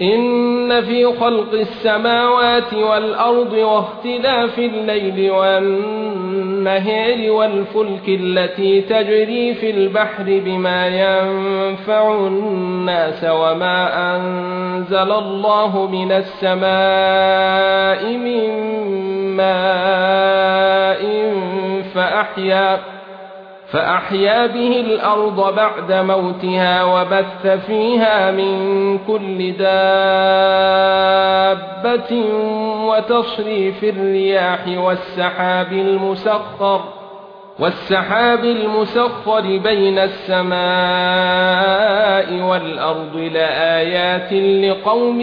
إن في خلق السماوات والأرض واختلاف الليل والنهار والفلك التي تجري في البحر بما ينفع الناس وما أنزل الله من السماء من ماء فأحيا به الأرض بعد موتها وبث فيها من كل دابة وتصريف الرياح والسحاب المسخر بين السماء والأرض لآيات لقوم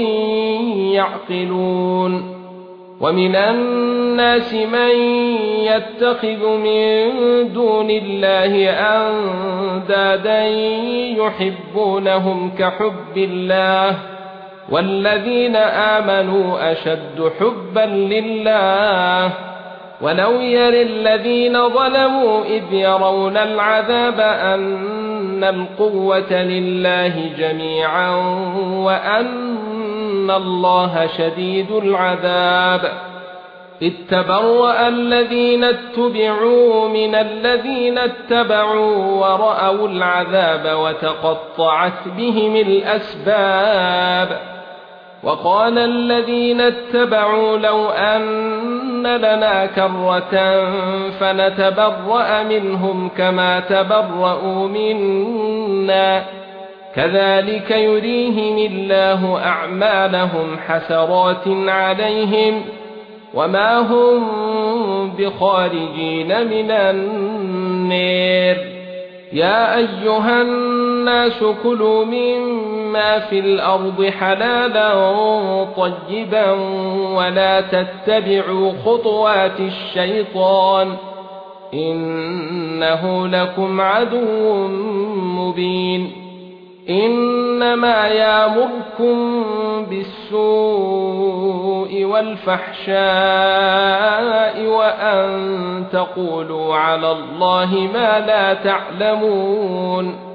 يعقلون ومن الناس من يتخذ من دون الله أندادا يحبونهم كحب الله والذين آمنوا أشد حبا لله ولو يرى الذين ظلموا إذ يرون العذاب أن القوة لله جميعا وأن الله شديد العذاب إذ تبرأ الذين اتبعوا من الذين اتبعوا ورأوا العذاب وتقطعت بهم الأسباب وقال الذين اتبعوا لو أن لنا كرة فنتبرأ منهم كما تبرؤوا منا كذلك يريهم الله أعمالهم حسرات عليهم وما هم بخارجين من النار يا أيها الناس كلوا مما في الأرض حلالا طيبا ولا تتبعوا خطوات الشيطان إنه لكم عدو مبين إنما يأمركم بالسوء والفحشاء وأن تقولوا على الله ما لا تعلمون